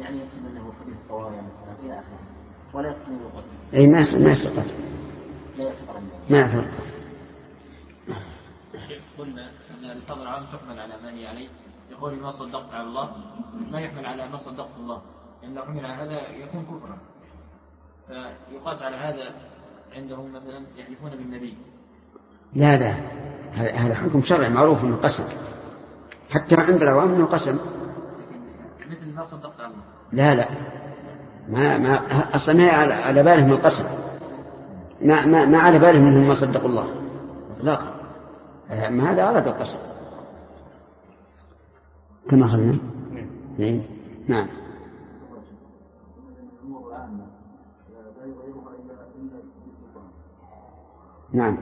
يعني يقصد أنه حديث طوارئ إلى آخره ولا يقصد أنه قتل. أي ما يستقر ما يعتبر. قلنا أن الفضل العام تحمل على ما هي عليه. يقول ما صدقت على الله ما يحمل على ما صدقت الله، لأن لو حمل على هذا يكون كفرا. فيقاس على هذا عندهم مثلا يحلفون بالنبي. لا هذا حكم شرعي معروف من القسم، حتى عند العوام انه قسم. مثل ما صدقت على الله. لا ما اصلا ما على باله من القسم، ما على باله منهم ما صدقوا الله اطلاقا. ما هذا أراد القسم كما أخذنا. نعم. نعم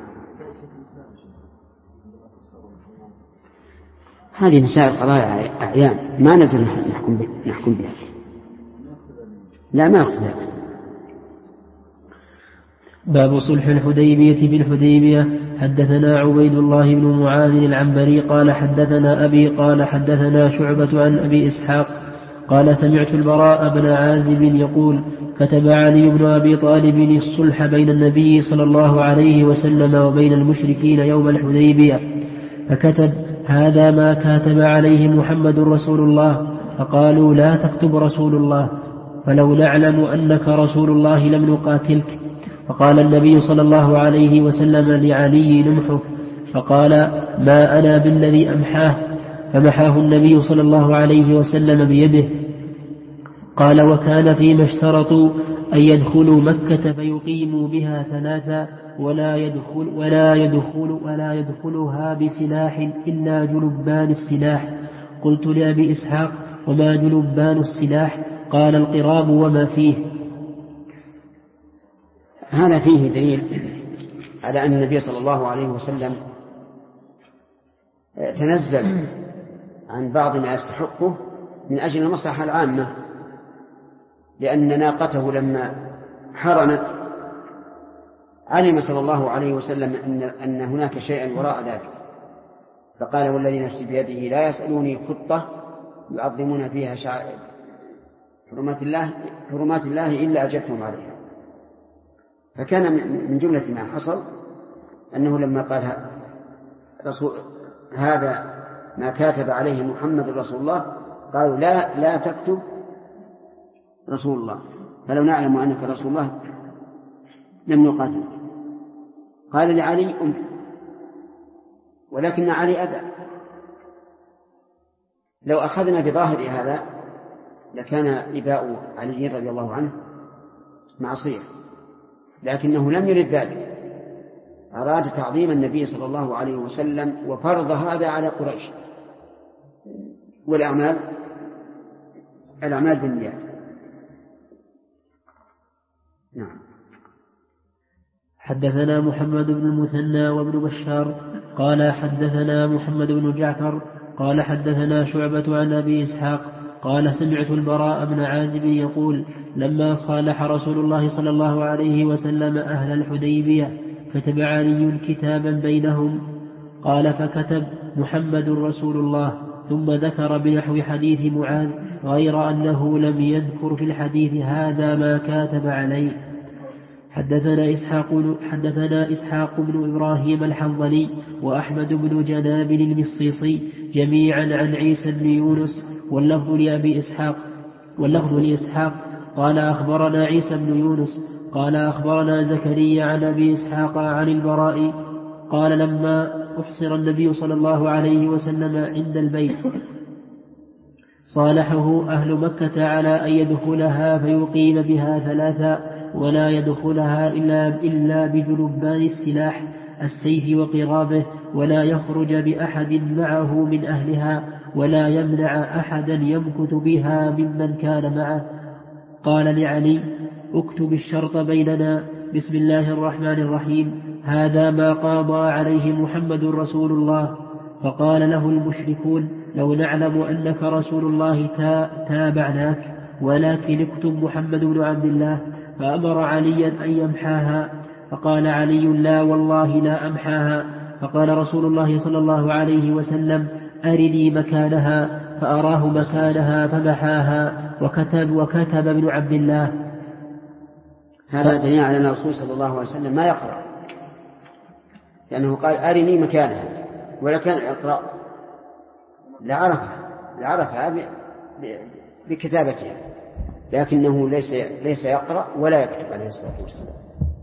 هذه مسائل قضايا أعيان ما نقدر نحكم بها. لا ما أخذها. باب صلح الحديبية بالحديبية. حدثنا عبيد الله بن معاذ العنبري قال حدثنا أبي قال حدثنا شعبة عن أبي إسحاق قال سمعت البراء بن عازب يقول كتب علي بن أبي طالب الصلح بين النبي صلى الله عليه وسلم وبين المشركين يوم الحديبية، فكتب هذا ما كاتب عليه محمد رسول الله، فقالوا لا تكتب رسول الله، فلو نعلم أنك رسول الله لم نقاتلك. فقال النبي صلى الله عليه وسلم لعلي نمحه، فقال ما أنا بالذي أمحاه، فمحاه النبي صلى الله عليه وسلم بيده. قال وكان فيما اشترطوا أن يدخلوا مكة فيقيموا بها ثلاثا ولا يدخلها بسلاح إلا جلبان السلاح. قلت لأبي إسحاق وما جلبان السلاح؟ قال القراب وما فيه. هذا فيه دليل على أن النبي صلى الله عليه وسلم تنزل عن بعض ما يستحقه من أجل المصلحة العامة، لأن ناقته لما حرنت علم صلى الله عليه وسلم أن هناك شيئا وراء ذلك، فقال والذي نفسي بيده لا يسألوني خطة يعظمون فيها شعائر حرمات الله إلا أجبتهم عليها. فكان من جملة ما حصل أنه لما قال هذا ما كاتب عليه محمد رسول الله قالوا لا تكتب رسول الله، فلو نعلم أنك رسول الله لم نقاتل. قال لعلي ولكن علي أبى. لو أخذنا بظاهر هذا لكان إباء علي رضي الله عنه معصية، لكنه لم يرد ذلك، أراد تعظيم النبي صلى الله عليه وسلم وفرض هذا على قريش. والأعمال بالنيات. نعم. حدثنا محمد بن المثنى وابن بشار قال حدثنا محمد بن جعفر قال حدثنا شعبة عن أبي إسحاق قال سمعت البراء بن عازب يقول لما صالح رسول الله صلى الله عليه وسلم أهل الحديبية كتب علي كتابا بينهم، قال فكتب محمد رسول الله، ثم ذكر بنحو حديث معاذ غير أنه لم يذكر في الحديث هذا ما كاتب عليه. حدثنا إسحاق بن إبراهيم الحنظلي وأحمد بن جناب المصيصي جميعا عن عيسى بن يونس واللفظ لإسحاق قال أخبرنا عيسى بن يونس قال أخبرنا زكريا عن أبي إسحاق عن البراء قال لما أحصر النبي صلى الله عليه وسلم عند البيت صالحه أهل مكة على أن يدخلها فيقيم بها ثلاثا ولا يدخلها إلا بجلبان السلاح السيف وقرابه، ولا يخرج بأحد معه من أهلها، ولا يمنع أحدا يمكث بها ممن كان معه. قال لعلي اكتب الشرط بيننا بسم الله الرحمن الرحيم، هذا ما قاضى عليه محمد رسول الله. فقال له المشركون لو نعلم أنك رسول الله تابعناك، ولكن اكتب محمد بن عبد الله. فأمر عليا أن يمحاها، فقال علي لا والله لا أمحاها. فقال رسول الله صلى الله عليه وسلم أرني مكانها، فأراه مكانها فمحاها. وكتب ابن عبد الله. هذا دليل على أن الرسول صلى الله عليه وسلم ما يقرأ، لأنه قال أرني مكانها، ولكن اقرأ لعرفها بكتابتها، لكنه ليس يقرأ ولا يكتب عليه الصلاة والسلام.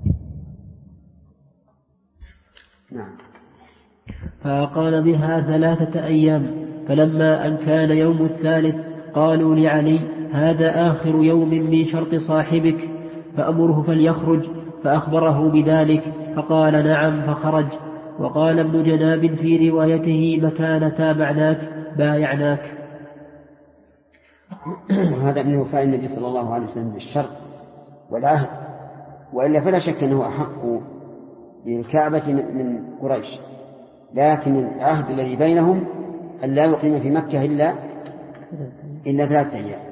نعم. فأقام بها 3 أيام، فلما أن كان يوم الثالث قالوا لعلي هذا آخر يوم من شرط صاحبك فأمره فليخرج، فأخبره بذلك فقال نعم فخرج. وقال ابن جناب في روايته مكان تابعناك بايعناك. هذا من وفاء النبي صلى الله عليه وسلم بالشرط والعهد، وإلا فلا شك أنه أحق للكعبة من قريش، لكن العهد الذي بينهم أن لا يقيم في مكة إلا 3 أيام.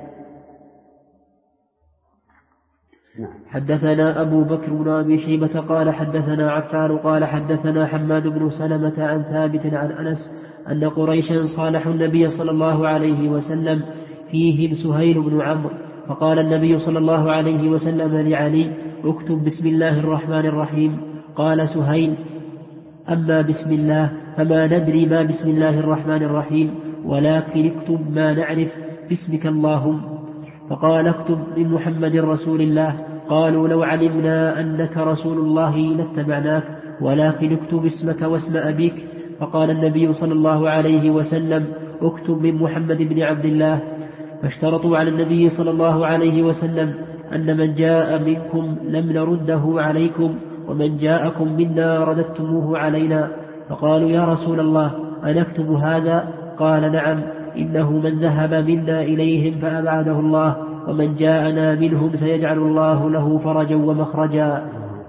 حدثنا أبو بكر بن أبي شيبة قال حدثنا عفان قال حدثنا حماد بن سلمة عن ثابت عن أنس أن قريشا صالحوا النبي صلى الله عليه وسلم فيهم سهيل بن عمرو، فقال النبي صلى الله عليه وسلم لعلي اكتب بسم الله الرحمن الرحيم. قال سهيل أما بسم الله فما ندري ما بسم الله الرحمن الرحيم، ولكن اكتب ما نعرف باسمك اللهم. فقال اكتب من محمد رسول الله. قالوا لو علمنا أنك رسول الله لاتبعناك، ولكن اكتب اسمك واسم أبيك. فقال النبي صلى الله عليه وسلم اكتب من محمد بن عبد الله. فاشترطوا على النبي صلى الله عليه وسلم أن من جاء منكم لم نرده عليكم، ومن جاءكم منا رددتموه علينا. فقالوا يا رسول الله أنكتب هذا؟ قال نعم، إنه من ذهب منا إليهم فأبعده الله، ومن جاءنا منهم سيجعل الله له فرجا ومخرجا.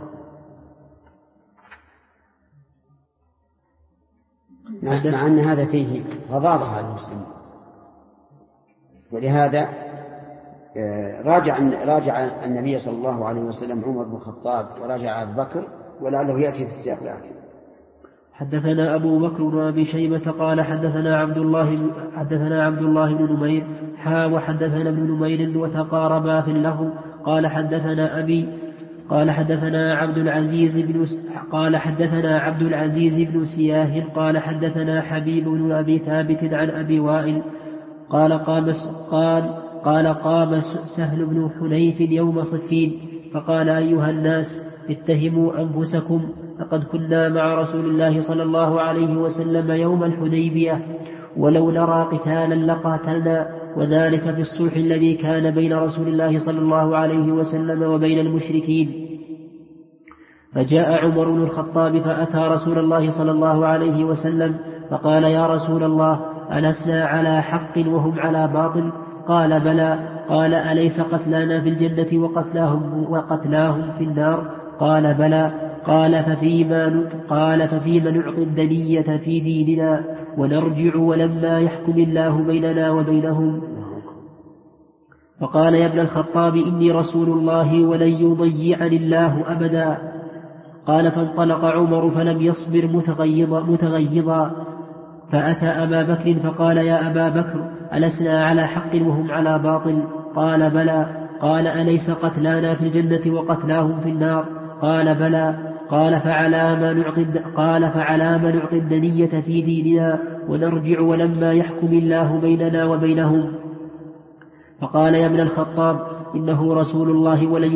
مع أن هذا فيه غضاضة على المسلمين، ولهذا راجع النبي صلى الله عليه وسلم عمر بن الخطاب وراجع أبو بكر، ولعله يأتي في السياق الآتي. حدثنا أبو بكر بن أبي شيبة قال حدثنا عبد الله بن نمير وحدثنا ابن نمير وتقاربا في اللفظ. قال حدثنا أبي قال حدثنا عبد العزيز بن سياه قال حدثنا حبيب بن أبي ثابت عن أبي وائل قال قام سهل بن حنيف يوم صفين فقال أيها الناس اتهموا أنفسكم، لقد كنا مع رسول الله صلى الله عليه وسلم يوم الحديبية، ولو نرى قتالا لقاتلنا، وذلك في الصلح الذي كان بين رسول الله صلى الله عليه وسلم وبين المشركين. فجاء عمر بن الخطاب فأتى رسول الله صلى الله عليه وسلم فقال يا رسول الله ألسنا على حق وهم على باطل؟ قال بلى. قال أليس قتلانا في الجنة وقتلاهم في النار؟ قال بلى. قال ففيما نعطي الدنية في ديننا ونرجع ولما يحكم الله بيننا وبينهم؟ فقال يا ابن الخطاب إني رسول الله ولن يضيعني الله أبدا. قال فانطلق عمر فلم يصبر متغيظا فأتى أبا بكر فقال يا أبا بكر ألسنا على حق وهم على باطل؟ قال بلى. قال أليس قتلانا في الجنة وقتلاهم في النار؟ قال بلى. قال فعلى ما نعطي الدنية في ديننا ونرجع ولما يحكم الله بيننا وبينهم؟ فقال يا ابن الخطاب إنه رسول الله ولن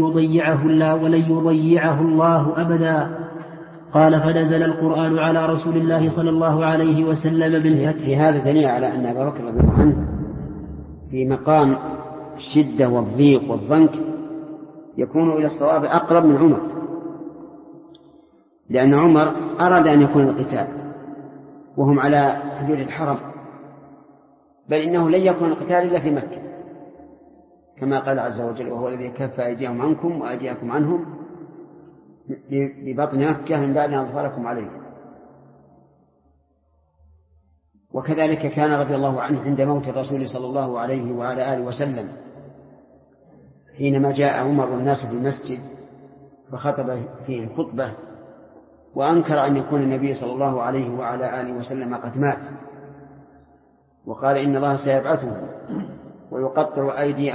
يضيعه الله أبدا. قال فنزل القرآن على رسول الله صلى الله عليه وسلم بالفتح. في هذا دليل على أن أبا بكر رضي الله عنه في مقام الشدة والضيق والضنك يكون إلى الصواب أقرب من عمر، لأن عمر أراد أن يكون القتال وهم على حدود الحرم، بل إنه لن يكون القتال إلا في مكة كما قال عز وجل وهو الذي كف أيديهم عنكم وأيديكم عنهم ببطن مكة من بعد أن أظفركم عليه. وكذلك كان رضي الله عنه عند موت الرسول صلى الله عليه وعلى آله وسلم حينما جاء عمر والناس في المسجد فخطب فيه الخطبة وأنكر أن يكون النبي صلى الله عليه وعلى آله وسلم قد مات، وقال إن الله سيبعثه ويقطع أيدي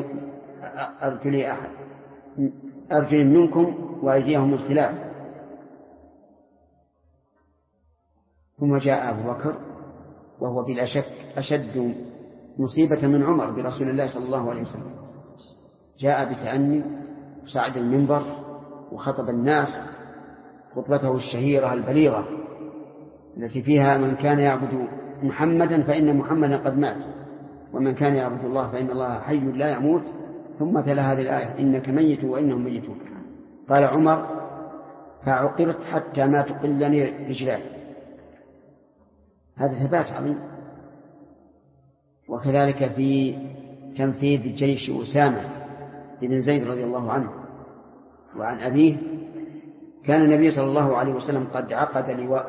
أرجل منكم وأيديهم الخلاف. ثم جاء أبو بكر وهو بلا شك أشد مصيبة من عمر برسول الله صلى الله عليه وسلم، جاء بتأني وصعد المنبر وخطب الناس خطبته الشهيرة البليغة التي فيها: من كان يعبد محمدا فإن محمدا قد مات، ومن كان يعبد الله فإن الله حي لا يموت. ثم تلا هذه الآية: إنك ميت وإنهم ميتون. قال عمر: فعقرت حتى ما تقلني رجلاي. هذا ثبات عظيم. وكذلك في تنفيذ جيش أسامة بن زيد رضي الله عنه وعن أبيه، كان النبي صلى الله عليه وسلم قد عقد لواء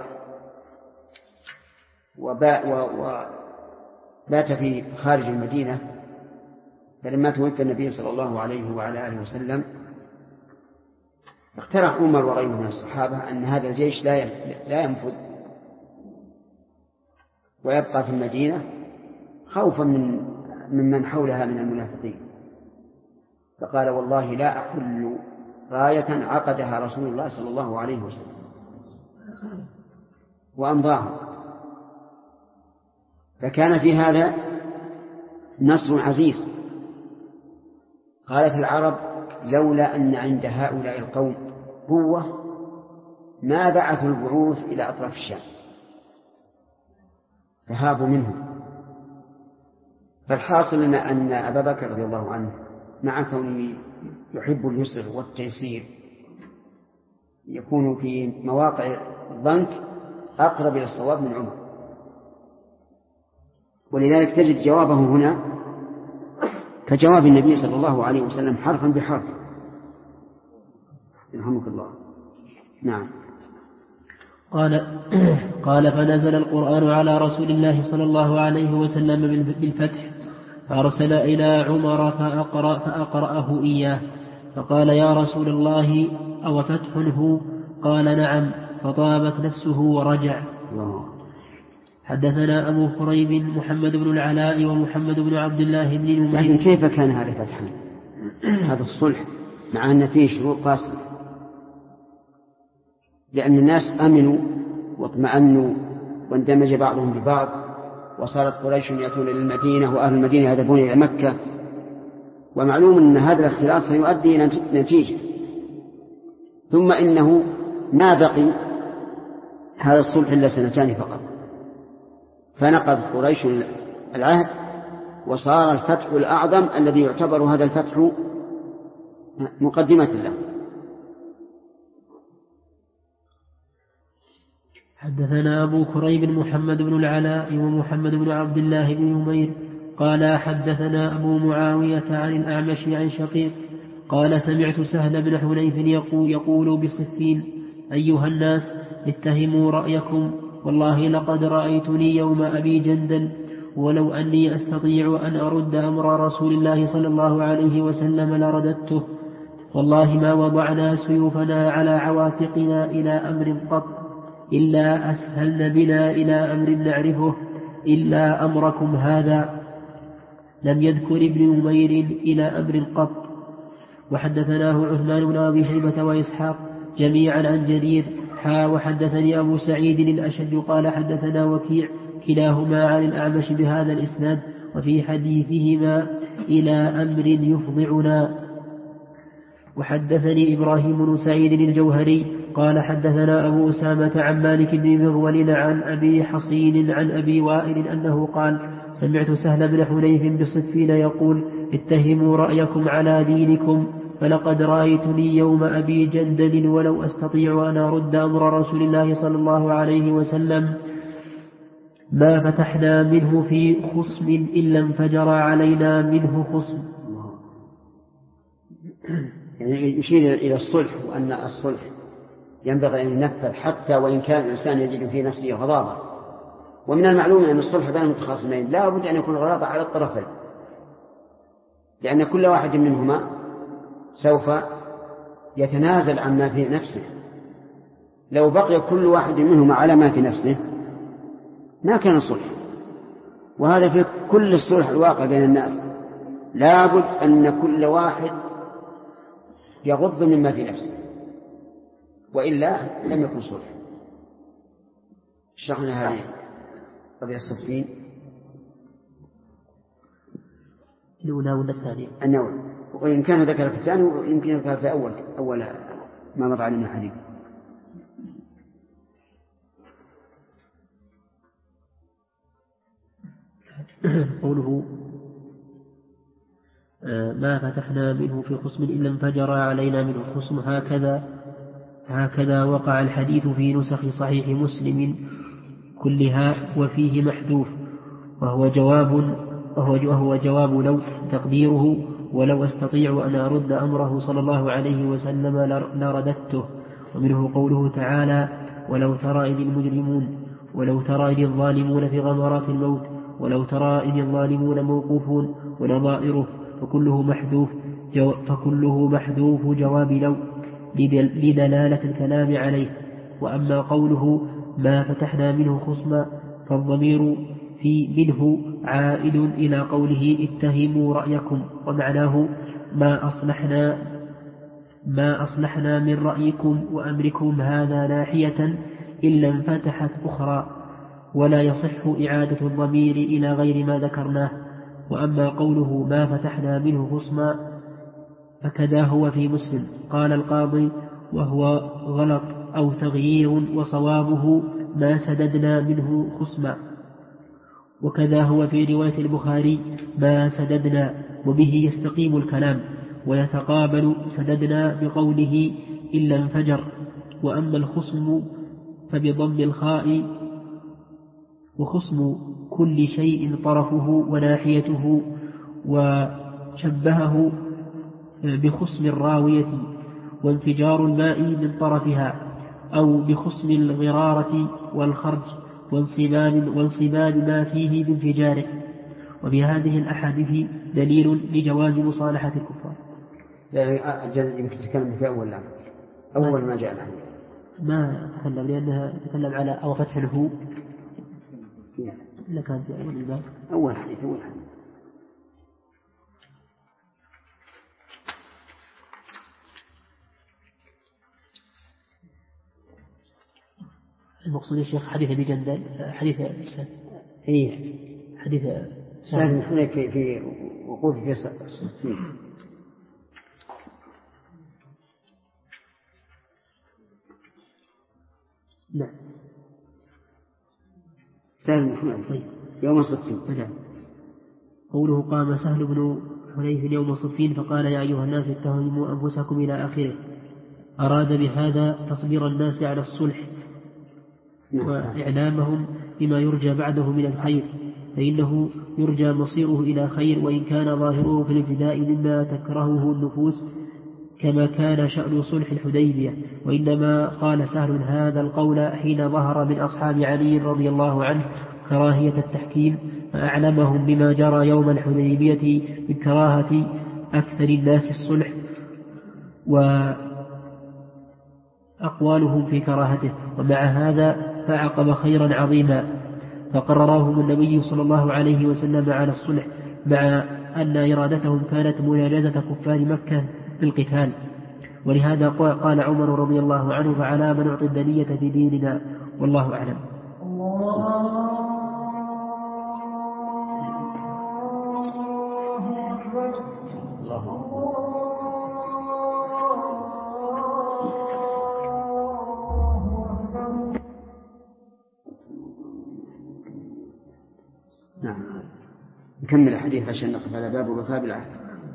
وبات في خارج المدينة، فلما توفي النبي صلى الله عليه وعلى آله وسلم اقترح عمر وغيره من الصحابة أن هذا الجيش لا ينفذ ويبقى في المدينة خوفا ممن حولها من المنافقين، فقال: والله لا أحل غاية عقدها رسول الله صلى الله عليه وسلم، وأمضاهم. فكان في هذا نصر عزيز. قالت العرب: لولا أن عند هؤلاء القوم قوة ما بعثوا البعوث إلى أطراف الشام، فهابوا منهم. فالحاصل أن أبا بكر رضي الله عنه مع كونه يحب اليسر والتيسير يكون في مواقع الضنك أقرب إلى الصواب من عمر، ولذلك تجد جوابه هنا كجواب النبي صلى الله عليه وسلم حرفا بحرف. يرحمك الله. نعم. قال فنزل القرآن على رسول الله صلى الله عليه وسلم بالفتح، فأرسل إلى عمر فأقرأه إياه، فقال: يا رسول الله أو فتح هو؟ قال: نعم. فطابت نفسه ورجع. حدثنا أبو كريب محمد بن العلاء ومحمد بن عبد الله بن نمير. لكن كيف كان هذا فتحا؟ هذا الصلح مع أن فيه شروط قاسية، لأن الناس أمنوا واطمأنوا واندمج بعضهم ببعض، وصارت قريش يأتون إلى المدينة وأهل المدينة يذهبون إلى مكة، ومعلوم أن هذا الاختلاط سيؤدي إلى نتيجة. ثم إنه ما بقي هذا الصلح إلا 2 سنين فقط، فنقض قريش العهد وصار الفتح الأعظم الذي يعتبر هذا الفتح مقدمة له. حدثنا أبو كريب محمد بن العلاء ومحمد بن عبد الله بن نمير قال حدثنا أبو معاوية عن الأعمش عن شقيق قال سمعت سهل بن حنيف يقول بصفين: أيها الناس اتهموا رأيكم، والله لقد رأيتني يوم أبي جندل، ولو أني أستطيع أن أرد أمر رسول الله صلى الله عليه وسلم لرددته، والله ما وضعنا سيوفنا على عواتقنا إلى أمر قط إلا أسهلن بنا إلى أمر نعرفه إلا أمركم هذا. لم يذكر ابن نمير إلى أمر قط. وحدثناه عثمان بن أبي شيبة وإسحاق جميعا عن جرير وحدثني أبو سعيد الأشج قال حدثنا وكيع كلاهما عن الأعمش بهذا الإسناد، وفي حديثهما إلى أمر يفضعنا. وحدثني إبراهيم بن سعيد الجوهري قال حدثنا أبو أسامة عن مالك بن مغول عن أبي حصين عن أبي وائل أنه قال سمعت سهل بن حنيف بصفين يقول: اتهموا رأيكم على دينكم، فلقد رأيتني يوم أبي جندل ولو أستطيع أن أرد أمر رسول الله صلى الله عليه وسلم ما فتحنا منه في خصم إلا انفجر علينا منه خصم. يعني يشير إلى الصلح، وأن الصلح ينبغي أن ينفذ حتى وإن كان الإنسان يجد في نفسه غضاضة. ومن المعلوم أن الصلح بين المتخاصمين لا بد أن يكون غضاضة على الطرفين، لأن كل واحد منهما سوف يتنازل عما في نفسه. لو بقي كل واحد منهما على ما في نفسه ما كان صلح. وهذا في كل الصلح الواقع بين الناس، لابد أن كل واحد يغض مما في نفسه، وإلا لم يكن صلح. شرحنا هذه قضية الصفين الأولى ولا الثانية؟ النوع، وإن كان ذكر في الثاني يمكن يذكر في أول ما مر علينا الحديث. قوله ما فتحنا منه في خصم إلا انفجر علينا منه خصم، هكذا وقع الحديث في نسخ صحيح مسلم كلها وفيه محذوف، وهو جواب لو، تقديره ولو أستطيع أن أرد أمره صلى الله عليه وسلم لرددته. ومنه قوله تعالى ولو ترى إذ الظالمون في غمرات الموت ولو ترى إذ الظالمون موقوفون ونظائره، فكله محذوف جواب لو لدلالة الكلام عليه. وأما قوله ما فتحنا منه خصما فالضمير في منه عائد إلى قوله اتهموا رأيكم، ومعناه ما أصلحنا من رأيكم وأمركم هذا ناحية إلا انفتحت أخرى، ولا يصح إعادة الضمير إلى غير ما ذكرناه. وأما قوله ما فتحنا منه خصما فكذا هو في مسلم. قال القاضي وهو غلط أو تغيير، وصوابه ما سددنا منه خصما. وكذا هو في رواية البخاري ما سددنا، وبه يستقيم الكلام ويتقابل سددنا بقوله إلا انفجر. وأما الخصم فبضم الخاء، وخصم كل شيء طرفه وناحيته، وشبهه بخصم الراوية وانفجار الماء من طرفها، أو بخصم الغرارة والخرج وانصباب ما فيه بانفجاره. وفي هذه الأحاديث دليل لجواز مصالحة الكفار. يعني يمكن تتكلم في أول ما جاء الحديث ما تكلم، لأنها تتكلم على أو فتح له لكان في أول الباب أول حديث. المقصود يا شيخ حديث أبي جندل، حديث سعد، حديث سعد بن حنيف في وقوف في الصفين. نعم سهل بن حنيف يوم الصفين. نعم. قوله قام سهل بن حنيف يوم الصفين فقال يا أيها الناس اتهموا أنفسكم إلى آخره. أراد بهذا تصبير الناس على الصلح وإعلامهم بما يرجى بعده من الخير، فإنه يرجى مصيره إلى خير، وإن كان ظاهره في الابتداء مما تكرهه النفوس كما كان شأن صلح الحديبية. وإنما قال سهل هذا القول حين ظهر من أصحاب علي رضي الله عنه كراهية التحكيم، فأعلمهم بما جرى يوم الحديبية من كراهة أكثر الناس الصلح وأقوالهم في كراهته. ومع هذا فعقب خيرا عظيما فقررهم النبي صلى الله عليه وسلم على الصلح، مع أن إرادتهم كانت مناجزة كفار مكة بالقتال. ولهذا قال عمر رضي الله عنه فعلى من نعطي الدنية في ديننا، والله أعلم. نعم نكمل الحديث عشان نقف على باب وفاء بالعهد.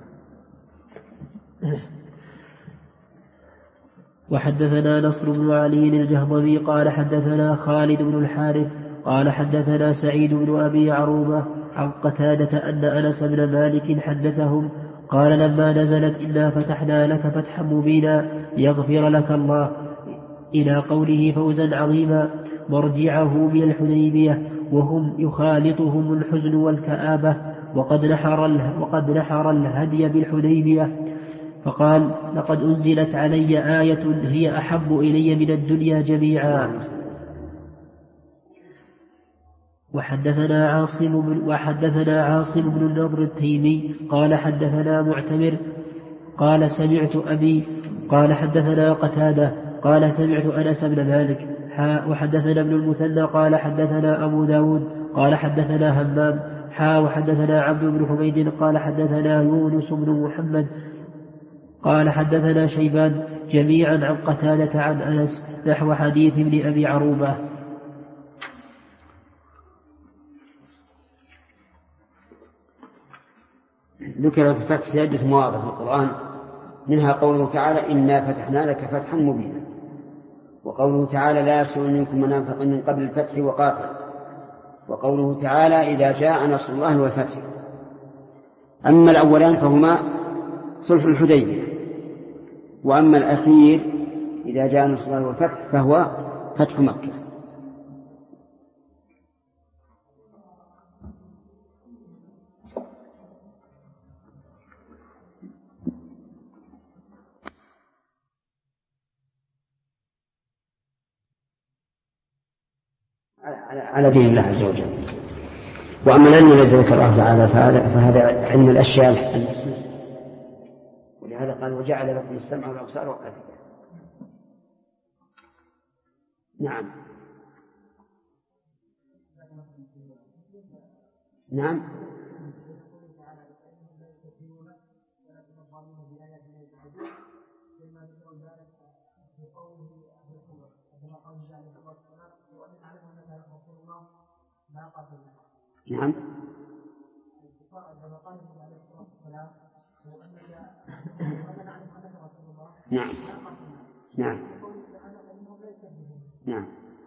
وحدثنا نصر بن علي الجهضمي قال حدثنا خالد بن الحارث قال حدثنا سعيد بن أبي عروبة عن قتادة أن أنس بن مالك حدثهم قال لما نزلت إنا فتحنا لك فتحا مبينا يغفر لك الله إلى قوله فوزا عظيما مرجعه من الحديبية وهم يخالطهم الحزن والكآبة وقد نحر الهدي بالحديبية، فقال لقد أنزلت علي آية هي أحب إلي من الدنيا جميعا. وحدثنا عاصم بن النضر التيمي قال حدثنا معتمر قال سمعت أبي قال حدثنا قتادة قال سمعت أنس بن مالك وحدثنا ابن المثنى قال حدثنا أبو داود قال حدثنا همام وحدثنا عبد بن حميد قال حدثنا يونس بن محمد قال حدثنا شيبان جميعا عن قتادة عن أنس نحو حديث ابن أبي عروبة. ذكر الفتح في عدة مواضع في القرآن، منها قوله تعالى إنا فتحنا لك فتحا مبينا، وقوله تعالى لا يسأل منكم من أنفق من قبل الفتح وقاتل، وقوله تعالى إذا جاء نصر الله والفتح. أما الأولان فهما صلح الحديبية، وأما الأخير إذا جاء نصر الله والفتح فهو فتح مكة. على دين الله عز وجل. وأما العلم الذي ذكر الله تعالى فهذا علم الأشياء المحسوسة، ولهذا قال وجعل لكم السمع والأبصار والأفئدة. نعم نعم نعم نعم نعم نعم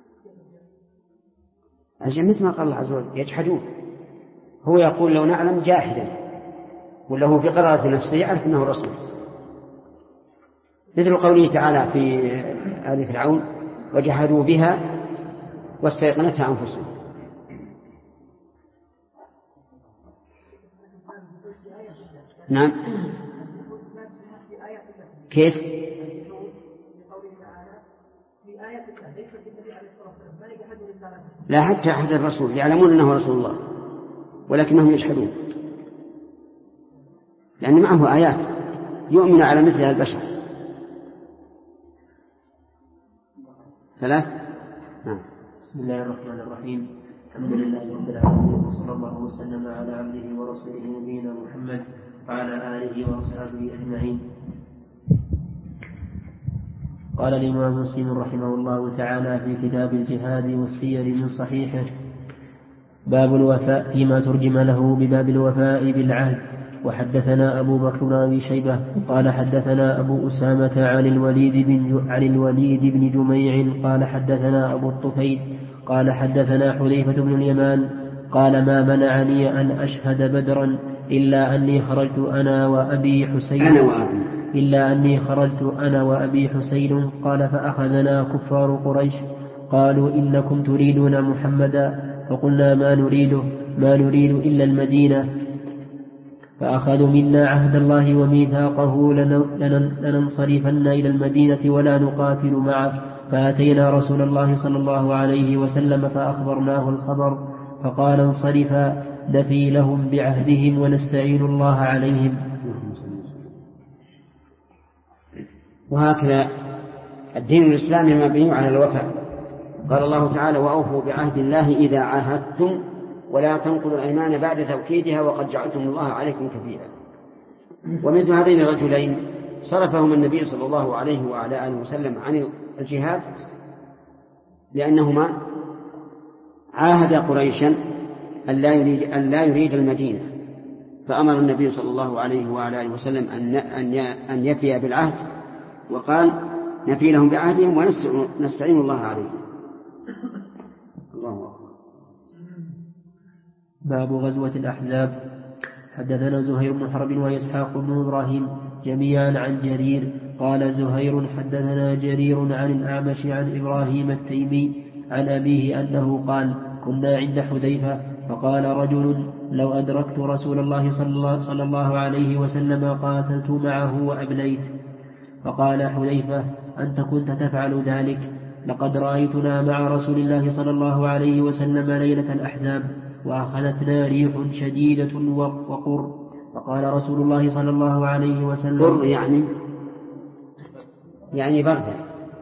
أجل مثل ما قال الله عز وجل يجحدون. هو يقول لو نعلم جاحدا، ولا هو في قراءة نفسه يعرف أنه رسول، مثل قوله تعالى في آل فرعون وجحدوا بها واستيقنتها أنفسهم. نعم كيف؟ لا حتى أحد الرسول يعلمون أنه رسول الله ولكنهم يجحدون، لأن معه آيات يؤمن على مثلها البشر. 3. نعم. بسم الله الرحمن الرحيم. الحمد لله رب العالمين، وصلى الله وسلم على عبده ورسوله نبينا محمد وعلى آله وأصحابه أجمعين. قال الإمام مسلم رحمه الله تعالى في كتاب الجهاد والسير من صحيحه: باب الوفاء فيما ترجم له بباب الوفاء بالعهد. وحدثنا أبو بكر بن أبي شيبة قال حدثنا أبو أسامة عن الوليد بن جميع قال حدثنا أبو الطفيل قال حدثنا حذيفة بن اليمان قال ما منعني أن أشهد بدرا إلا أني خرجت أنا وأبي حسين قال فأخذنا كفار قريش قالوا إنكم تريدون محمدا، فقلنا ما نريد إلا المدينة، فأخذوا منا عهد الله وميثاقه لننصرفن إلى المدينة ولا نقاتل معه، فأتينا رسول الله صلى الله عليه وسلم فأخبرناه الخبر فقال انصرفا نفي لهم بعهدهم ونستعين الله عليهم. وهكذا الدين الإسلامي مبني على الوفاء. قال الله تعالى وأوفوا بعهد الله إذا عاهدتم ولا تنقضوا الأيمان بعد توكيدها وقد جعلتم الله عليكم كفيلا. ومثل هذين الرجلين صرفهم النبي صلى الله عليه وعلى آله وسلم عن الجهاد لأنهما عاهد قريشا أن لا يريد المدينة، فأمر النبي صلى الله عليه وعلى آله وسلم أن يفي بالعهد، وقال نفي لهم بعهدهم ونستعين الله عليهم. الله أكبر. باب غزوة الأحزاب. حدثنا زهير بن حرب وإسحاق بن إبراهيم جميعا عن جرير قال زهير حدثنا جرير عن الأعمش عن إبراهيم التيمي عن أبيه أنه قال كنا عند حذيفة فقال رجل لو أدركت رسول الله صلى الله عليه وسلم قاتلت معه وأبليت، فقال حذيفة أنت كنت تفعل ذلك؟ لقد رأيتنا مع رسول الله صلى الله عليه وسلم ليلة الأحزاب وأخذتنا ريح شديدة وقر، فقال رسول الله صلى الله عليه وسلم قر يعني بردا.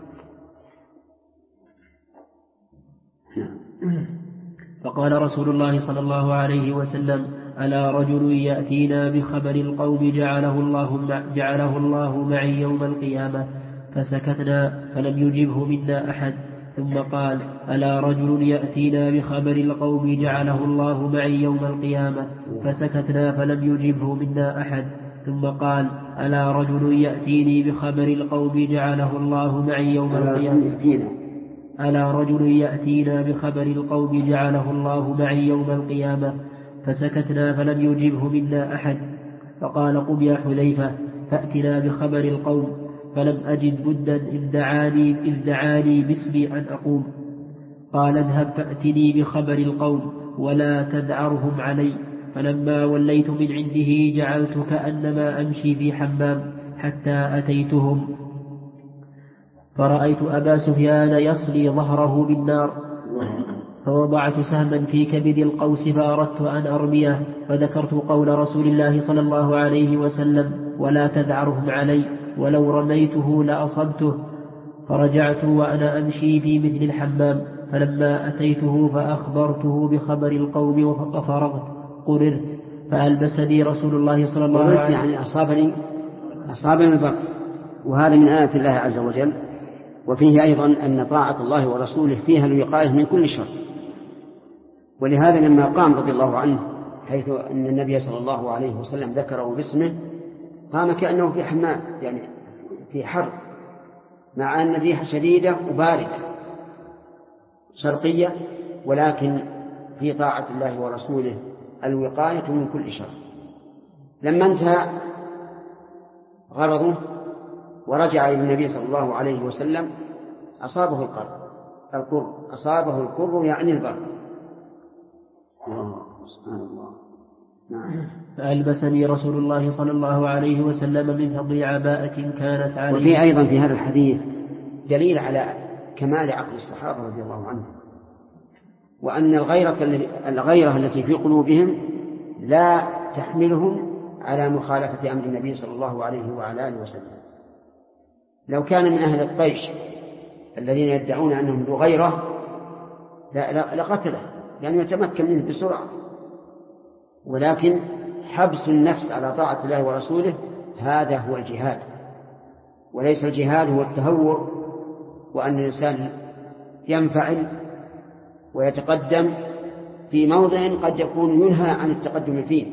فقال رسول الله صلى الله عليه وسلم ألا رجل يأتينا بخبر القوم جعله الله معي يوم القيامة، فسكتنا فلم يجبه منا أحد. ثم قال ألا رجل يأتينا بخبر القوم جعله الله معي يوم القيامة، فسكتنا فلم يجبه منا أحد. ثم قال ألا رجل يأتيني بخبر القوم جعله الله معي يوم القيامة، ألا رجل يأتينا بخبر القوم جعله الله معي يوم القيامة، فسكتنا فلم يجبه منا أحد. فقال قم يا حذيفة فأتنا بخبر القوم، فلم أجد بدا إذ دعاني باسمي أن أقوم. قال اذهب فأتني بخبر القوم ولا تذعرهم علي. فلما وليت من عنده جعلت كأنما أمشي في حمام حتى أتيتهم، فرأيت أبا سفيان يصلي ظهره بالنار، فوضعت سهما في كبد القوس فأردت أن أرميه، فذكرت قول رسول الله صلى الله عليه وسلم ولا تذعرهم علي، ولو رميته لأصبته. فرجعت وأنا أمشي في مثل الحمام، فلما أتيته فأخبرته بخبر القوم وفرغت قررت، فألبسني رسول الله صلى الله عليه وسلم يعني أصابني البر. وهذا من آيات الله عز وجل. وفيه أيضا أن طاعة الله ورسوله فيها الوقاية من كل شر. ولهذا لما قام رضي الله عنه حيث أن النبي صلى الله عليه وسلم ذكره باسمه قام كأنه في حمام، يعني في حر، مع أن الريح شديدة وباردة شرقية، ولكن في طاعة الله ورسوله الوقاية من كل شر. لما انتهى غرضه ورجع إلى النبي صلى الله عليه وسلم أصابه القر أصابه القر يعني البر. سبحان الله. فألبسني رسول الله صلى الله عليه وسلم من فضل عباءة كانت عليه. وفي أيضا في هذا الحديث دليل على كمال عقل الصحابة رضي الله عنهم، وأن الغيرة التي في قلوبهم لا تحملهم على مخالفة أمر النبي صلى الله عليه وعلى آله وسلم. لو كان من أهل الطيش الذين يدعون أنهم ذو غيرة لقتله، يعني يتمكن منه بسرعة. ولكن حبس النفس على طاعة الله ورسوله هذا هو الجهاد، وليس الجهاد هو التهور وأن الإنسان ينفعل ويتقدم في موضع قد يكون ينهى عن التقدم فيه.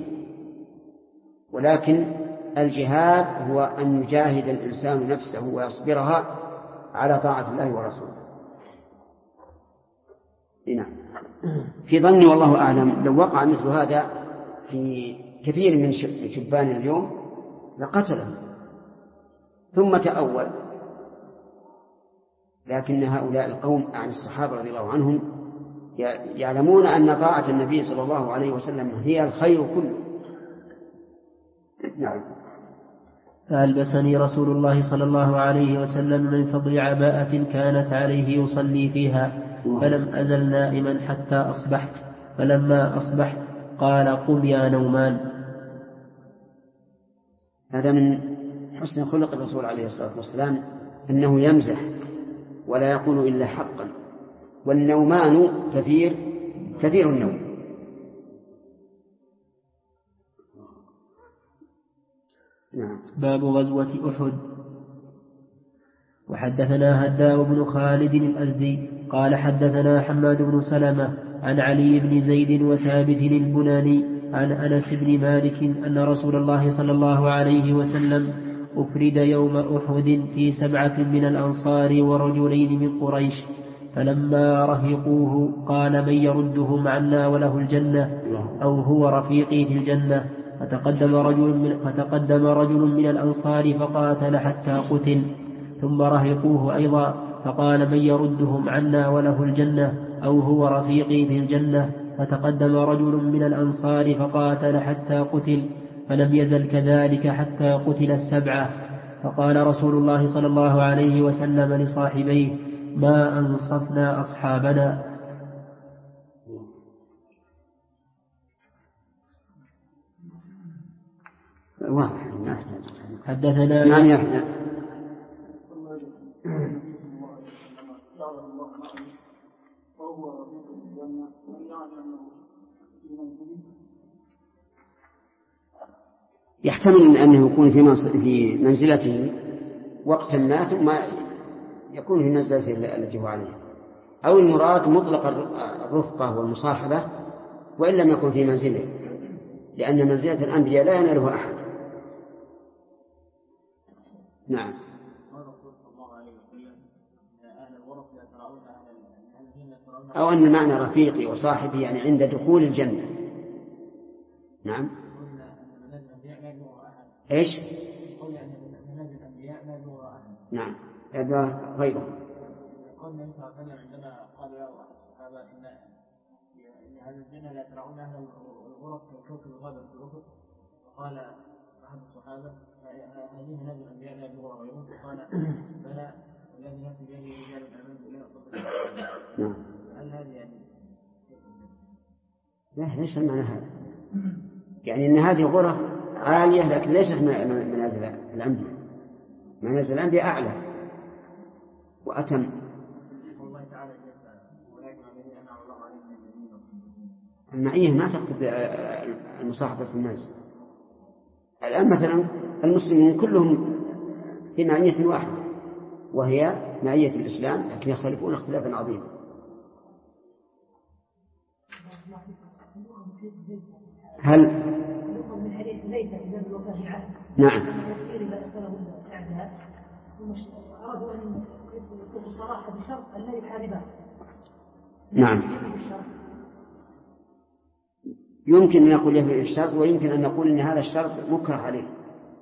ولكن الجهاد هو أن يجاهد الإنسان نفسه ويصبرها على طاعة الله ورسوله. نعم. في ظني والله أعلم لو وقع مثل هذا في كثير من شبان اليوم لقتله ثم تأول. لكن هؤلاء القوم عن الصحابة رضي الله عنهم يعلمون أن طاعة النبي صلى الله عليه وسلم هي الخير كله. نعم. فألبسني رسول الله صلى الله عليه وسلم من فضل عباءة كانت عليه يصلي فيها، فلم أزل نائما حتى أصبحت. فلما أصبحت قال قم يا نومان. هذا من حسن خلق الرسول عليه الصلاة والسلام أنه يمزح ولا يقول إلا حقا. والنومان كثير النوم. باب غزوة أحد. وحدثنا هداء بن خالد الأزدي قال حدثنا حماد بن سلمة عن علي بن زيد وثابت البناني عن أنس بن مالك أن رسول الله صلى الله عليه وسلم أفرد يوم أحد في 7 من الأنصار ورجلين من قريش، فلما رفقوه قال من يردهم عنا وله الجنة أو هو رفيقي في الجنة. فتقدم رجل من الأنصار فقاتل حتى قتل، ثم رهقوه أيضا فقال من يردهم عنا وله الجنة أو هو رفيقي في الجنة. فتقدم رجل من الأنصار فقاتل حتى قتل، فلم يزل كذلك حتى قتل 7. فقال رسول الله صلى الله عليه وسلم لصاحبيه ما أنصفنا أصحابنا. حدثنا يعني احنا يحتمل أنه يكون في منزلته وقت ما ثم يكون في منزلته التي هو عليها، أو المراد مطلق الرفقة والمصاحبة وإن لم يكن في منزله، لأن منزلة الأنبياء لا ينالها أحد. نعم. أو أن المعنى رفيقي وصاحبي يعني عند دخول الجنة. نعم. إيش؟ نعم هذا غيره. قلنا النبي صلى الله عليه وسلم عندما قال له الصحابة إن هذه الجنة لا ترون أهل الغرف كوكب الغابة في الأفق، فقال أحد الصحابة هذه منازل الأنبياء لا يبلغها غيرهم، فقال بلى والذي نفسي بيده رجال آمنوا بالله وصدقوا. هل هذه يعني؟ لا ليس المعنى هذا، يعني أن هذه غرف عالية لكن ليست منازل الأنبياء. منازل الأنبياء أعلى وأتم. والله تعالى ولكن الذين أنعم الله عليهم من النبيين. المعية ما تقتضي المصاحبة في المنزل. الآن مثلا المسلمون كلهم في معية واحدة وهي معية الإسلام، لكن يختلفون اختلافا عظيما. هل نعم أرادوا أن يكتبوا صراحة بشرط أن لا يحاربها. نعم يمكن أن يقول يفعل الشرط، ويمكن أن نقول أن هذا الشرط مكره عليه،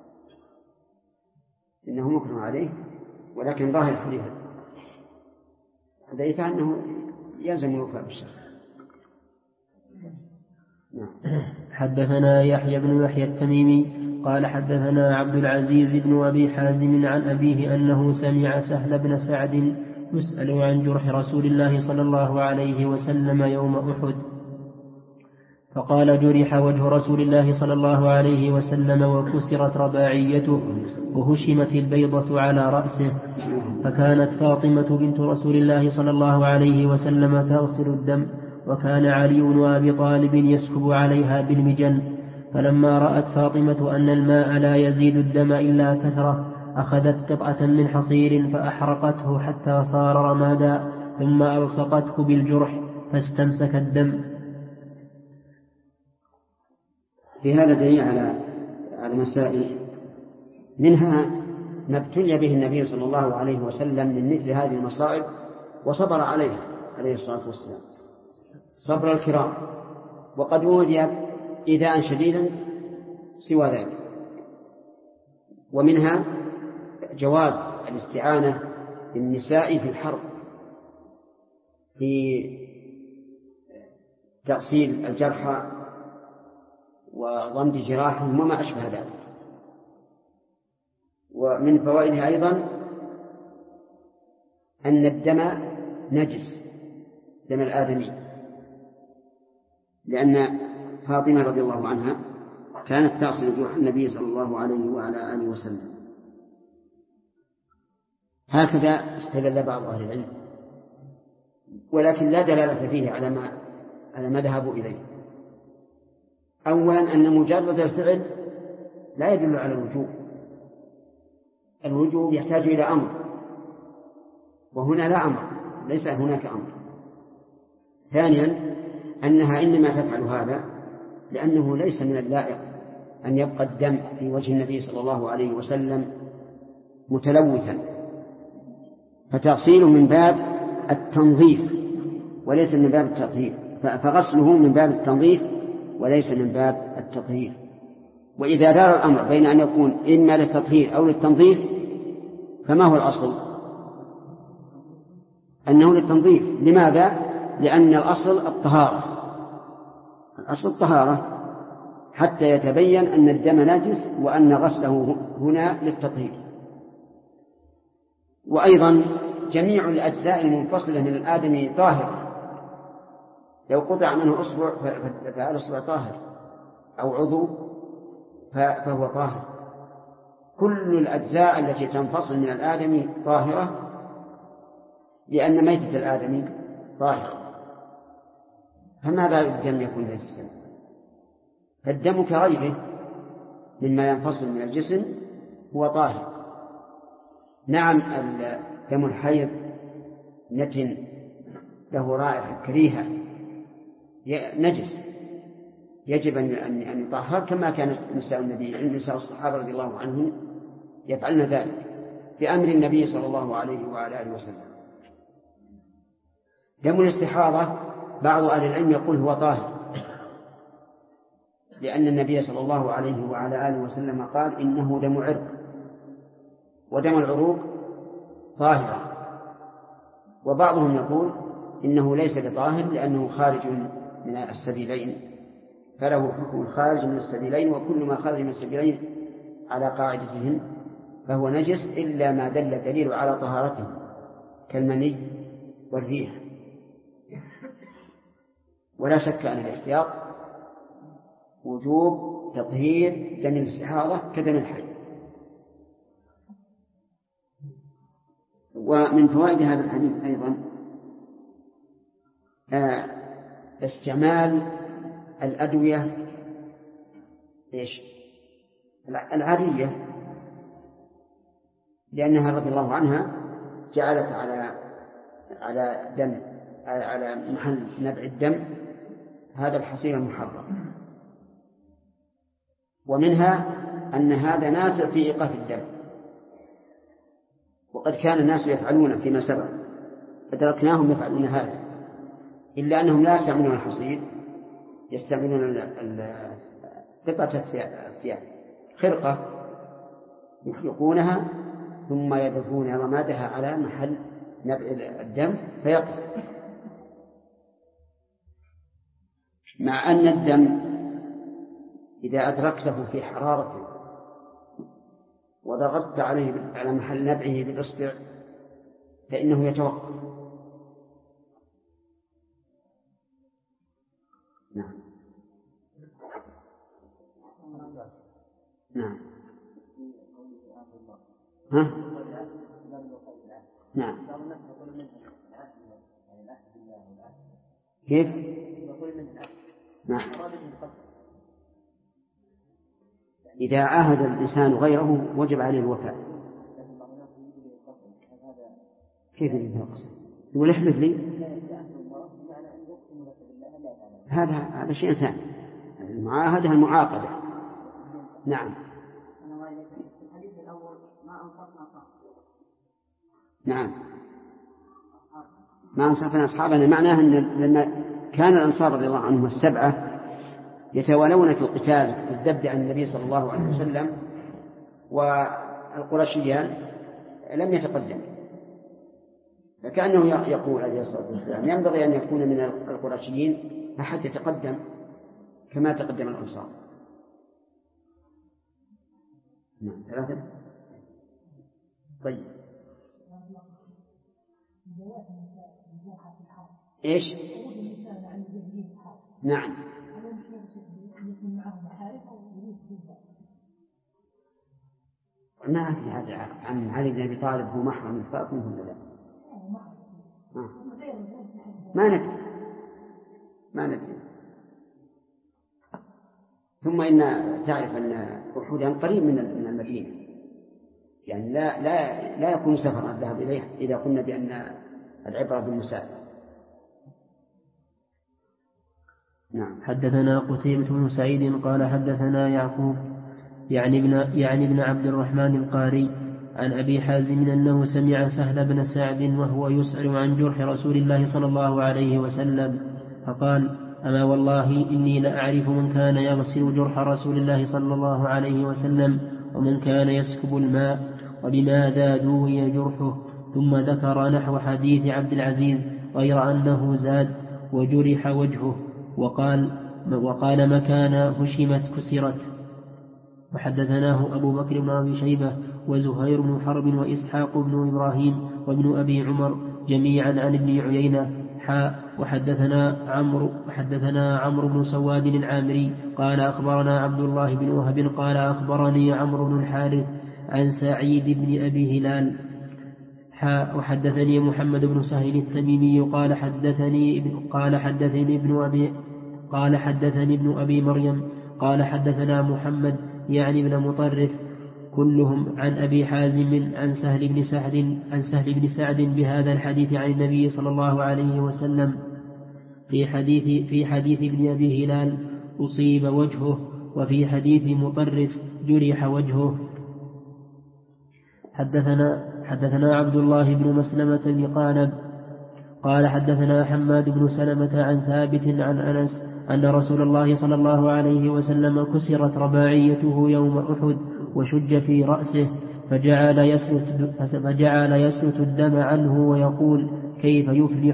إنه مكره عليه، ولكن ظاهر الحديث هذا يفعل أنه يلزم الوفاء بالشرط. نعم. حدثنا يحيى بن يحيى التميمي قال حدثنا عبد العزيز بن أبي حازم عن أبيه أنه سمع سهل بن سعد يسأل عن جرح رسول الله صلى الله عليه وسلم يوم أحد، فقال جرح وجه رسول الله صلى الله عليه وسلم وكسرت رباعيته وهشمت البيضة على رأسه، فكانت فاطمة بنت رسول الله صلى الله عليه وسلم تغسل الدم، وكان علي وأبي طالب يسكب عليها بالمجن، فلما رأت فاطمة أن الماء لا يزيد الدم إلا كثرة أخذت قطعة من حصير فأحرقته حتى صار رمادا، ثم ألصقته بالجرح فاستمسك الدم. في هذا دليل على مسائل، منها ما ابتلي به النبي صلى الله عليه وسلم من مثل هذه المصائب وصبر عليها عليه الصلاة والسلام صبر الكرام، وقد أوذي إيذاء شديدا سوى ذلك. ومنها جواز الاستعانة بالنساء في الحرب في تغسيل الجرحى وضمد جراحهم وما أشبه ذلك. ومن فوائدها أيضا أن الدم نجس، دم الآدمي، لأن فاطمة رضي الله عنها كانت تغسل جرح النبي صلى الله عليه وعلى آله وسلم. هكذا استدل بعض أهل العلم، ولكن لا دلالة فيه على ما ذهبوا إليه. أولا أن مجرد الفعل لا يدل على الوجوب، الوجوب يحتاج إلى أمر، وهنا لا أمر، ليس هناك أمر. ثانيا أنها إنما تفعل هذا لأنه ليس من اللائق أن يبقى الدم في وجه النبي صلى الله عليه وسلم متلوثا، فتغسيله من باب التنظيف وليس من باب التطهير، فغسله من باب التنظيف وليس من باب التطهير. وإذا دار الأمر بين أن يكون إما للتطهير أو للتنظيف فما هو الأصل؟ أنه للتنظيف. لماذا؟ لأن الأصل الطهارة، الأصل الطهارة حتى يتبين أن الدم نجس وأن غسله هنا للتطهير. وأيضا جميع الأجزاء المنفصلة من الآدمي طاهرة، لو قطع منه أصبع فالأصبع طاهر، أو عضو فهو طاهر. كل الأجزاء التي تنفصل من الآدمي طاهرة، لأن ميتة الآدمي طاهرة. فما بال الدم يكون نجسا؟ فالدم كغيره مما ينفصل من الجسم هو طاهر. نعم دم الحيض نتن له رائحة كريهة نجس، يجب أن يطهر، كما كانت نساء الصحابة رضي الله عنهم يفعلن ذلك بأمر النبي صلى الله عليه وعلى آله وسلم. دم الاستحاضة بعض أهل العلم يقول هو طاهر، لأن النبي صلى الله عليه وعلى آله وسلم قال إنه دم عرق، ودم العروق طاهر. وبعضهم يقول إنه ليس بطاهر لأنه خارج من السبيلين، فله حكم الخارج من السبيلين، وكل ما خرج من السبيلين على قاعدتهن فهو نجس إلا ما دل الدليل على طهارته كالمني والريح. ولا شك أن الاحتياط وجوب تطهير دم الاستحاضة كدم الحيض. ومن فوائد هذا الحديث أيضا استعمال الأدوية العادية، لأنها رضي الله عنها جعلت على محل نبع الدم هذا الحصير المحرم. ومنها أن هذا نافع في إيقاف الدم، وقد كان الناس يفعلون فيما سبق فتركناهم يفعلون هذا، إلا أنهم لا يستعملون الحصير، يستعملون قطعة الثياب، خرقة يحرقونها ثم يدفون رمادها على محل نبع الدم فيقف. مع أن الدم إذا أدركته في حرارته وضغطت عليه على محل نبعه بالإصبع فإنه يتوقف. نعم. نعم. ها؟ نعم. كيف؟ نعم. إذا عاهد الإنسان غيره وجب عليه الوفاء. كيف يقسم؟ يقول احلف لي، هذا شيء ثاني. المعاهدة المعاقدة. نعم. نعم. ما أنصفنا أصحابنا، معناه أن لما كان الأنصار رضي الله عنهم السبعة يتوالون في القتال في الذب عن النبي صلى الله عليه وسلم، والقرشيان لم يتقدم، فكأنه يقول عليه الصلاة والسلام ينبغي أن يكون من القرشيين أحد يتقدم كما تقدم الأنصار. نعم. ثلاثة. طيب. إيش؟ نعم. ما أدري هذا عن علي بن أبي طالب هو محرم من فاطمة ولا لا؟ ما ندري. ثم إن تعرف أن أحدا قريب من المدينة، يعني لا يكون سفرا الذهاب إليه إذا قلنا بأن العبرة بالمسافة. نعم. حدثنا قتيبة بن سعيد قال حدثنا يعقوب يعني ابن عبد الرحمن القاري عن أبي حازم أنه سمع سهل بن سعد وهو يسأل عن جرح رسول الله صلى الله عليه وسلم فقال: أما والله إني لأعرف من كان يغسل جرح رسول الله صلى الله عليه وسلم ومن كان يسكب الماء وبماذا دوي جرحه. ثم ذكر نحو حديث عبد العزيز غير أنه زاد: وجرح وجهه، وقال مكان هشمت كسرت. وحدثناه أبو بكر بن أبي شيبة وزهير بن حرب وإسحاق بن إبراهيم وابن أبي عمر جميعا عن ابن عيينة وحدثنا عمرو بن سواد العامري قال أخبرنا عبد الله بن وهب قال أخبرني عمرو بن الحارث عن سعيد بن أبي هلال وحدثني محمد بن سهل التميمي قال حدثني ابن أبي مريم قال حدثنا محمد يعني ابن مطرف كلهم عن أبي حازم عن سهل بن سعد بهذا الحديث عن النبي صلى الله عليه وسلم في حديث ابن أبي هلال أصيب وجهه وفي حديث مطرف جرح وجهه. حدثنا عبد الله بن مسلمة بن قعنب قال حدثنا حماد بن سلمة عن ثابت عن أنس أن رسول الله صلى الله عليه وسلم كسرت رباعيته يوم أحد وشج في رأسه فجعل يسلت الدم عنه ويقول كيف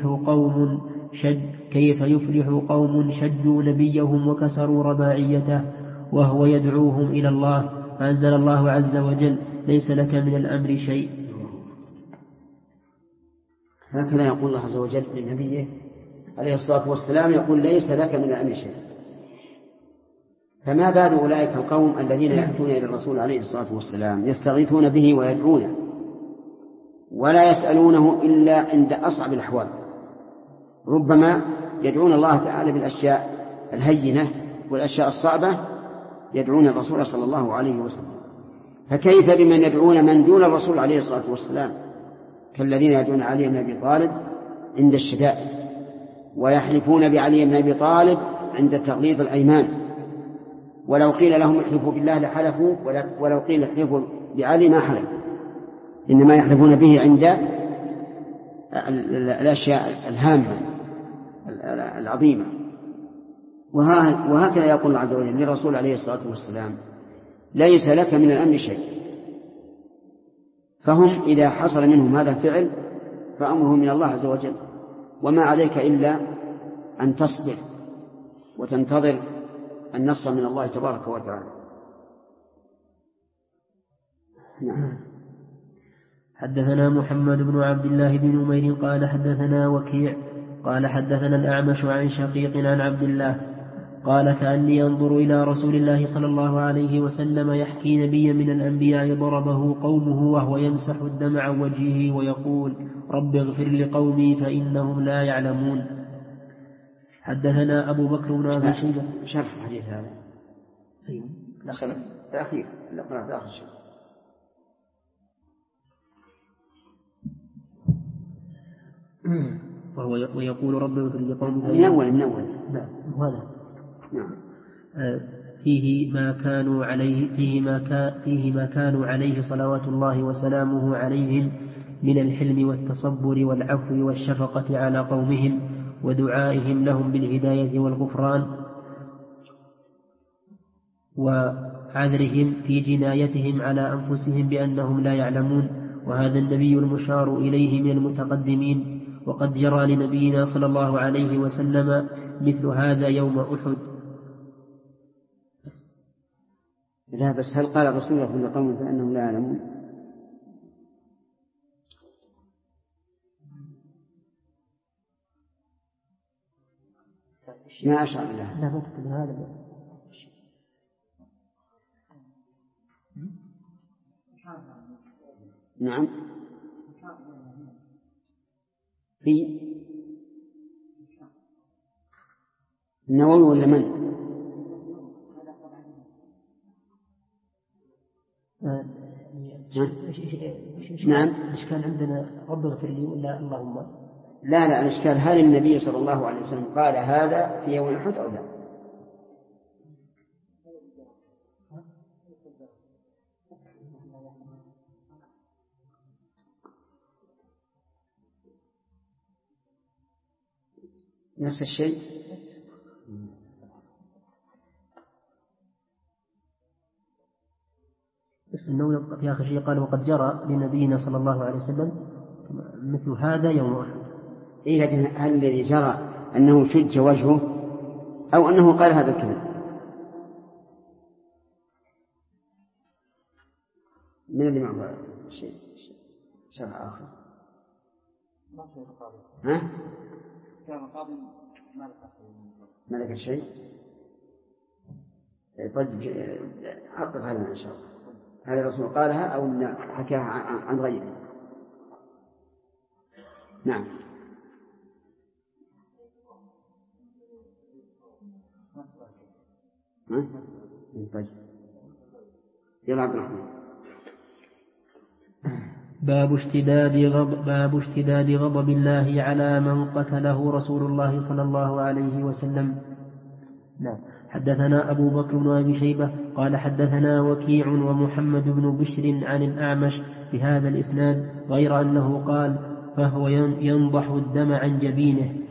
يفلح قوم شجوا نبيهم وكسروا رباعيته وهو يدعوهم إلى الله فأنزل الله عز وجل ليس لك من الأمر شيء. هكذا يقول الله عز وجل لنبيه عليه الصلاة والسلام يقول ليس لك من الأمر شيء. فما بال أولئك القوم الذين يأتون إلى الرسول عليه الصلاة والسلام يستغيثون به ويدعونه ولا يسألونه إلا عند أصعب الأحوال، ربما يدعون الله تعالى بالأشياء الهينة والأشياء الصعبة يدعون الرسول صلى الله عليه وسلم، فكيف بمن يدعون من دون الرسول عليه الصلاة والسلام كالذين يدعون علي بن أبي طالب عند الشدائد ويحلفون بعلي بن أبي طالب عند تغليظ الأيمان، ولو قيل لهم احلفوا بالله لحلفوا ولو قيل احلفوا بعلي ما حلفوا، إنما يحلفون به عند الأشياء الهامة العظيمة. وهكذا يقول الله عز وجل للرسول عليه الصلاة والسلام ليس لك من الأمر شيء. فهم إذا حصل منهم هذا الفعل فأمره من الله عز وجل، وما عليك إلا أن تصبر وتنتظر النصر من الله تبارك وتعالى. نعم. حدثنا محمد بن عبد الله بن نمير قال حدثنا وكيع قال حدثنا الأعمش عن شقيق عن عبد الله قال كأني أنظر إلى رسول الله صلى الله عليه وسلم يحكي نبيا من الأنبياء ضربه قومه وهو يمسح الدم عن وجهه ويقول رب اغفر لقومي فإنهم لا يعلمون. حدثنا أبو بكر بن أبي شيبة شرح الحديث هذا أيوه الأخير الأخير آخر شيء. ويقول رب اغفر لقومي من أول نعم هذا نعم. فيه ما كانوا عليه صلوات الله وسلامه عليهم من الحلم والتصبر والعفو والشفقة على قومهم ودعائهم لهم بالهداية والغفران وعذرهم في جنايتهم على أنفسهم بأنهم لا يعلمون. وهذا النبي المشار إليه من المتقدمين، وقد جرى لنبينا صلى الله عليه وسلم مثل هذا يوم أحد. لا بس هل قال الرسول اغفر لقوم فإنهم لا يعلمون؟ ما أشعر الله. لا ما تكتب هذا. نعم في النووي ولا من؟ نعم. الإشكال عندنا رب اغفر لي ولا اللهم؟ لا الإشكال هل النبي صلى الله عليه وسلم قال هذا في يوم أحد أو لا؟ نفس الشيء. بس النووي في آخر شيء قال وقد جرى لنبينا صلى الله عليه وسلم مثل هذا يوم أحد. لكن هل الذي جرى أنه شج وجهه أو أنه قال هذا الكلام؟ من اللي معه شيء شرع آخر؟ ما في قاضي. ها؟ كان قاضي ما لك شيء؟ طيب حقق هذا إن شاء الله. هذا الرسول قالها أو إن حكاها عن غيره. نعم. ها؟ طيب يلا عبد الرحمن. باب اشتداد غضب الله على من قتله رسول الله صلى الله عليه وسلم. نعم. حدثنا أبو بكر بن أبي شيبة قال حدثنا وكيع ومحمد بن بشر عن الأعمش بهذا الإسناد غير أنه قال فهو ينضح الدم عن جبينه